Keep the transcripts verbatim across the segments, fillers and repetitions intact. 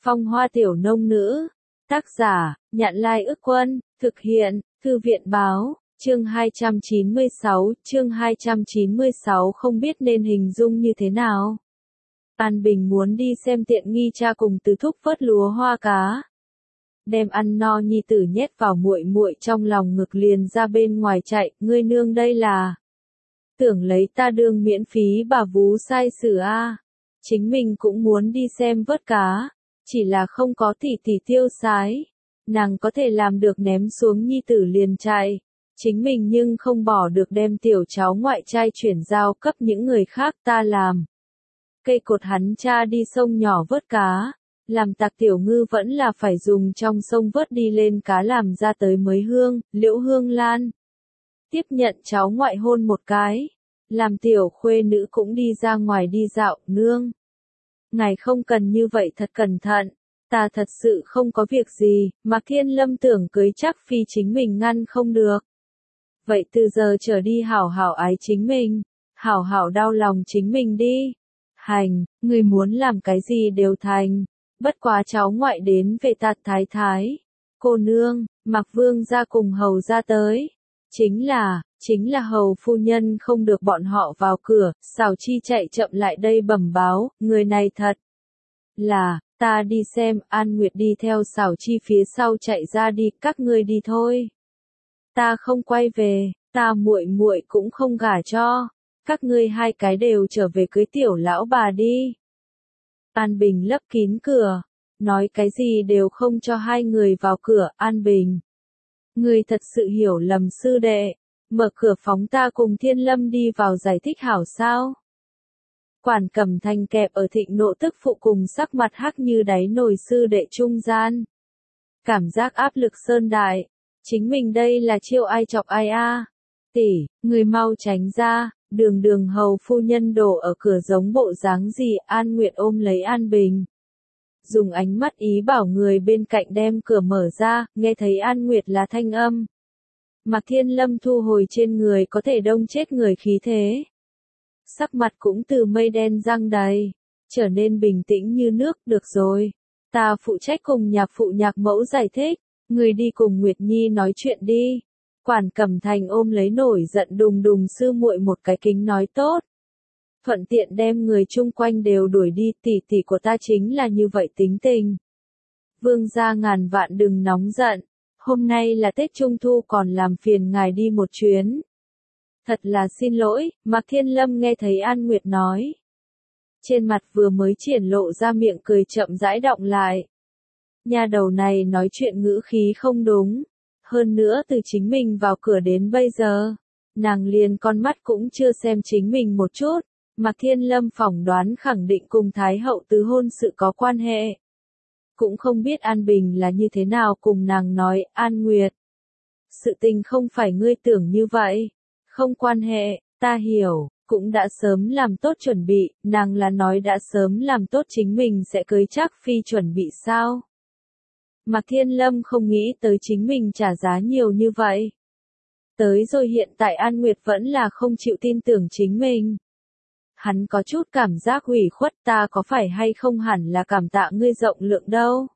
Phong hoa tiểu nông nữ. Tác giả, Nhạn Lai Ức Quân, thực hiện, Thư viện báo, chương hai trăm chín mươi sáu, chương hai trăm chín mươi sáu không biết nên hình dung như thế nào. An Bình muốn đi xem tiện nghi cha cùng Từ Thúc vớt lúa hoa cá. Đem ăn no nhi tử nhét vào muội muội trong lòng ngực liền ra bên ngoài chạy, ngươi nương đây là tưởng lấy ta đương miễn phí bà vú sai sử a. Chính mình cũng muốn đi xem vớt cá, chỉ là không có tỷ tỷ tiêu sái, nàng có thể làm được ném xuống nhi tử liền chạy, chính mình nhưng không bỏ được đem tiểu cháu ngoại trai chuyển giao cấp những người khác ta làm. Cây cột hắn cha đi sông nhỏ vớt cá, làm tạc tiểu ngư vẫn là phải dùng trong sông vớt đi lên cá làm ra tới mới hương, Liễu Hương Lan. Tiếp nhận cháu ngoại hôn một cái, làm tiểu khuê nữ cũng đi ra ngoài đi dạo, nương. Ngài không cần như vậy thật cẩn thận, ta thật sự không có việc gì, Mạc Thiên Lâm tưởng cưới chắc phi chính mình ngăn không được. Vậy từ giờ trở đi hảo hảo ái chính mình, hảo hảo đau lòng chính mình đi. Hành, người muốn làm cái gì đều thành, bất quá cháu ngoại đến về tạt thái thái. Cô nương, Mạc Vương ra cùng hầu ra tới. Chính là, chính là hầu phu nhân không được bọn họ vào cửa, Sào Chi chạy chậm lại đây bẩm báo, người này thật là, ta đi xem, An Nguyệt đi theo Sào Chi phía sau chạy ra đi, các ngươi đi thôi. Ta không quay về, ta muội muội cũng không gả cho, các ngươi hai cái đều trở về cưới tiểu lão bà đi. An Bình lấp kín cửa, nói cái gì đều không cho hai người vào cửa, An Bình. Ngươi thật sự hiểu lầm sư đệ, mở cửa phóng ta cùng Thiên Lâm đi vào giải thích hảo sao. Quản Cẩm Thành kẹp ở thịnh nộ tức phụ cùng sắc mặt hắc như đáy nồi sư đệ trung gian. Cảm giác áp lực sơn đại, chính mình đây là chiêu ai chọc ai a. Tỷ, người mau tránh ra, đường đường hầu phu nhân đổ ở cửa giống bộ dáng gì, An Nguyệt ôm lấy An Bình. Dùng ánh mắt ý bảo người bên cạnh đem cửa mở ra, nghe thấy An Nguyệt là thanh âm. Mạc Thiên Lâm thu hồi trên người có thể đông chết người khí thế. Sắc mặt cũng từ mây đen răng đầy, trở nên bình tĩnh như nước, được rồi. Ta phụ trách cùng nhạc phụ nhạc mẫu giải thích, người đi cùng Nguyệt Nhi nói chuyện đi. Quản Cẩm Thành ôm lấy nổi giận đùng đùng sư muội một cái kính nói tốt. Thuận tiện đem người chung quanh đều đuổi đi, tỷ tỷ của ta chính là như vậy tính tình. Vương gia ngàn vạn đừng nóng giận, hôm nay là Tết Trung Thu còn làm phiền ngài đi một chuyến. Thật là xin lỗi, Mạc Thiên Lâm nghe thấy An Nguyệt nói. Trên mặt vừa mới triển lộ ra miệng cười chậm rãi đọng lại. Nhà đầu này nói chuyện ngữ khí không đúng, hơn nữa từ chính mình vào cửa đến bây giờ, nàng liền con mắt cũng chưa xem chính mình một chút. Mạc Thiên Lâm phỏng đoán khẳng định cùng Thái hậu tứ hôn sự có quan hệ. Cũng không biết An Bình là như thế nào cùng nàng nói, An Nguyệt. Sự tình không phải ngươi tưởng như vậy. Không quan hệ, ta hiểu, cũng đã sớm làm tốt chuẩn bị, nàng là nói đã sớm làm tốt chính mình sẽ cưới chắc phi chuẩn bị sao. Mạc Thiên Lâm không nghĩ tới chính mình trả giá nhiều như vậy. Tới rồi hiện tại An Nguyệt vẫn là không chịu tin tưởng chính mình. Hắn có chút cảm giác ủy khuất, ta có phải hay không hẳn là cảm tạ ngươi rộng lượng đâu.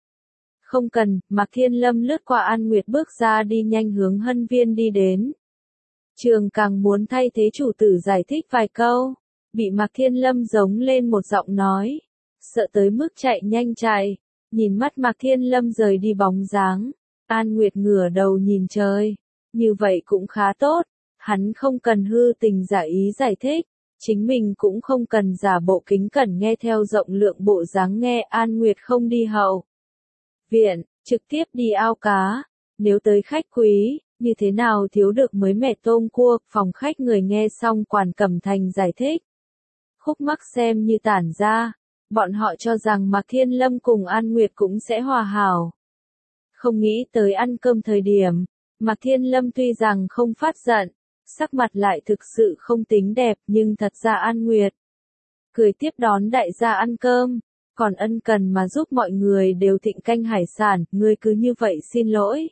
Không cần, Mạc Thiên Lâm lướt qua An Nguyệt bước ra đi nhanh hướng Hân Viên đi đến. Trường càng muốn thay thế chủ tử giải thích vài câu, bị Mạc Thiên Lâm giống lên một giọng nói, sợ tới mức chạy nhanh chạy, nhìn mắt Mạc Thiên Lâm rời đi bóng dáng, An Nguyệt ngửa đầu nhìn trời, như vậy cũng khá tốt, hắn không cần hư tình giả ý giải thích. Chính mình cũng không cần giả bộ kính cẩn nghe theo rộng lượng bộ dáng nghe. An Nguyệt không đi hậu viện, trực tiếp đi ao cá. Nếu tới khách quý, như thế nào thiếu được mới mẻ tôm cua, phòng khách người nghe xong Quản Cẩm Thành giải thích. Khúc mắc xem như tản ra, bọn họ cho rằng Mạc Thiên Lâm cùng An Nguyệt cũng sẽ hòa hảo. Không nghĩ tới ăn cơm thời điểm, Mạc Thiên Lâm tuy rằng không phát giận, sắc mặt lại thực sự không tính đẹp, nhưng thật ra An Nguyệt cười tiếp đón đại gia ăn cơm, còn ân cần mà giúp mọi người đều thịnh canh hải sản, ngươi cứ như vậy xin lỗi.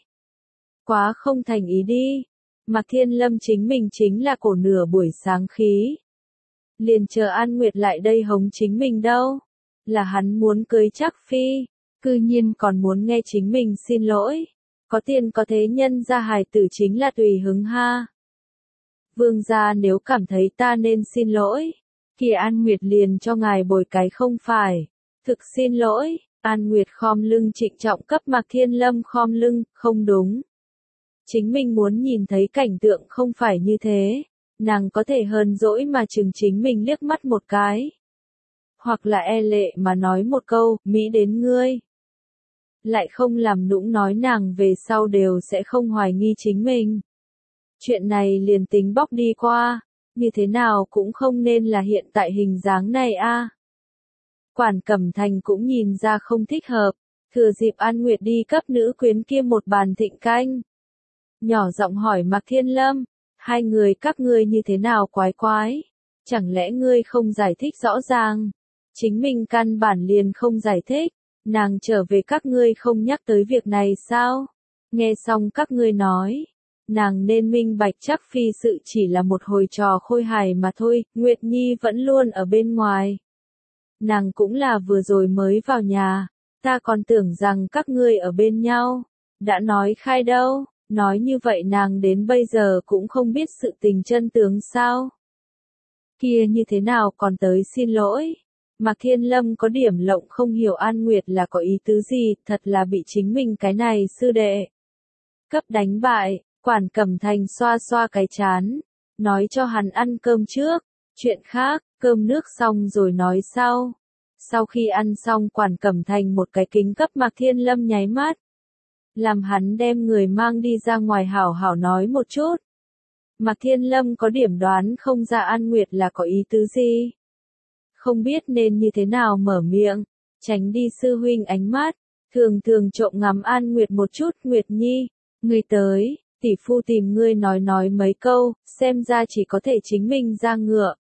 Quá không thành ý đi. Mạc Thiên Lâm chính mình chính là cổ nửa buổi sáng khí. Liền chờ An Nguyệt lại đây hống chính mình đâu. Là hắn muốn cưới chắc phi, Cư nhiên còn muốn nghe chính mình xin lỗi. Có tiền có thế nhân ra hài tử chính là tùy hứng ha. Vương gia nếu cảm thấy ta nên xin lỗi, kia An Nguyệt liền cho ngài bồi cái không phải. Thực xin lỗi, An Nguyệt khom lưng trịnh trọng cấp Mạc Thiên Lâm khom lưng, không đúng. Chính mình muốn nhìn thấy cảnh tượng không phải như thế, nàng có thể hờn dỗi mà chừng chính mình liếc mắt một cái. Hoặc là e lệ mà nói một câu, Mỹ đến ngươi. Lại không làm nũng nói nàng về sau đều sẽ không hoài nghi chính mình. Chuyện này liền tính bóc đi qua, như thế nào cũng không nên là hiện tại hình dáng này a. Quản Cẩm Thành cũng nhìn ra không thích hợp, thừa dịp An Nguyệt đi cấp nữ quyến kia một bàn thịnh canh. Nhỏ giọng hỏi Mạc Thiên Lâm, hai người các ngươi như thế nào quái quái, chẳng lẽ ngươi không giải thích rõ ràng, chính mình căn bản liền không giải thích, nàng trở về các ngươi không nhắc tới việc này sao, nghe xong các ngươi nói, nàng nên minh bạch chắc phi sự chỉ là một hồi trò khôi hài mà thôi, Nguyệt Nhi vẫn luôn ở bên ngoài. Nàng cũng là vừa rồi mới vào nhà, ta còn tưởng rằng các ngươi ở bên nhau, đã nói khai đâu, nói như vậy nàng đến bây giờ cũng không biết sự tình chân tướng sao. Kia như thế nào còn tới xin lỗi, Mạc Thiên Lâm có điểm lộng không hiểu An Nguyệt là có ý tứ gì, thật là bị chính mình cái này sư đệ cấp đánh bại. Quản Cẩm Thành xoa xoa cái chán, nói cho hắn ăn cơm trước, chuyện khác, cơm nước xong rồi nói sau. Sau khi ăn xong Quản Cẩm Thành một cái kính cấp Mạc Thiên Lâm nháy mắt, làm hắn đem người mang đi ra ngoài hảo hảo nói một chút. Mạc Thiên Lâm có điểm đoán không ra An Nguyệt là có ý tứ gì. Không biết nên như thế nào mở miệng, tránh đi sư huynh ánh mắt, thường thường trộm ngắm An Nguyệt một chút, Nguyệt Nhi, ngươi tới. Tỷ phu tìm ngươi nói nói mấy câu, xem ra chỉ có thể chính mình ra ngựa.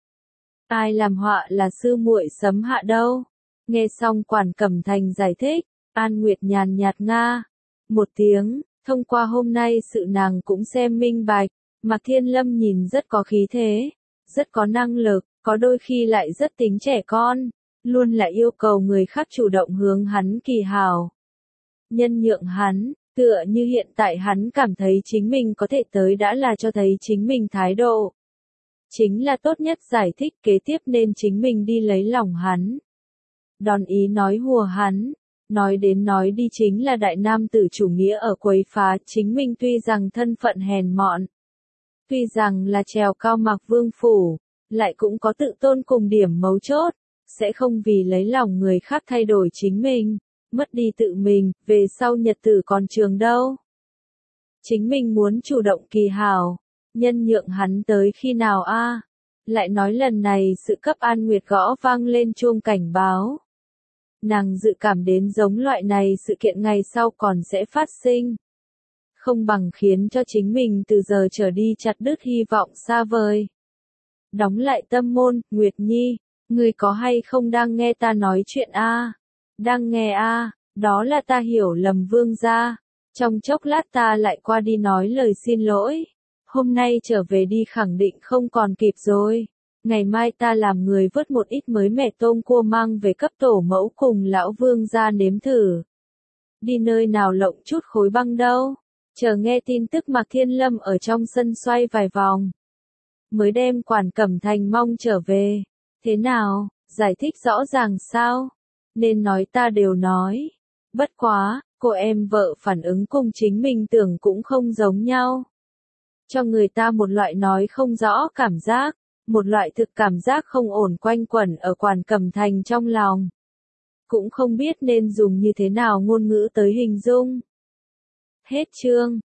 Ai làm họa là sư muội sấm hạ đâu. Nghe xong Quản Cẩm Thành giải thích, An Nguyệt nhàn nhạt nga. Một tiếng, thông qua hôm nay sự nàng cũng xem minh bạch. Mạc Thiên Lâm nhìn rất có khí thế, rất có năng lực, có đôi khi lại rất tính trẻ con, luôn là yêu cầu người khác chủ động hướng hắn kỳ hảo. Nhân nhượng hắn. Tựa như hiện tại hắn cảm thấy chính mình có thể tới đã là cho thấy chính mình thái độ. Chính là tốt nhất giải thích kế tiếp nên chính mình đi lấy lòng hắn. Đòn ý nói hùa hắn, nói đến nói đi chính là đại nam tử chủ nghĩa ở quấy phá chính mình tuy rằng thân phận hèn mọn. Tuy rằng là trèo cao Mạc Vương phủ, lại cũng có tự tôn cùng điểm mấu chốt, sẽ không vì lấy lòng người khác thay đổi chính mình. Mất đi tự mình, về sau nhật tử còn trường đâu. Chính mình muốn chủ động kỳ hảo, nhân nhượng hắn tới khi nào a? Lại nói lần này sự cấp An Nguyệt gõ vang lên chuông cảnh báo. Nàng dự cảm đến giống loại này sự kiện ngày sau còn sẽ phát sinh. Không bằng khiến cho chính mình từ giờ trở đi chặt đứt hy vọng xa vời. Đóng lại tâm môn, Nguyệt Nhi, ngươi có hay không đang nghe ta nói chuyện a? Đang nghe a, à, đó là ta hiểu lầm Vương gia. Trong chốc lát ta lại qua đi nói lời xin lỗi. Hôm nay trở về đi khẳng định không còn kịp rồi. Ngày mai ta làm người vớt một ít mới mẻ tôm cua mang về cấp tổ mẫu cùng lão Vương gia nếm thử. Đi nơi nào lộng chút khối băng đâu. Chờ nghe tin tức Mạc Thiên Lâm ở trong sân xoay vài vòng. Mới đem Quản Cẩm Thành mong trở về. Thế nào, giải thích rõ ràng sao? Nên nói ta đều nói. Bất quá, cô em vợ phản ứng cùng chính mình tưởng cũng không giống nhau. Cho người ta một loại nói không rõ cảm giác, một loại thực cảm giác không ổn quanh quẩn ở Quản Cẩm Thành trong lòng. Cũng không biết nên dùng như thế nào ngôn ngữ tới hình dung. Hết chương.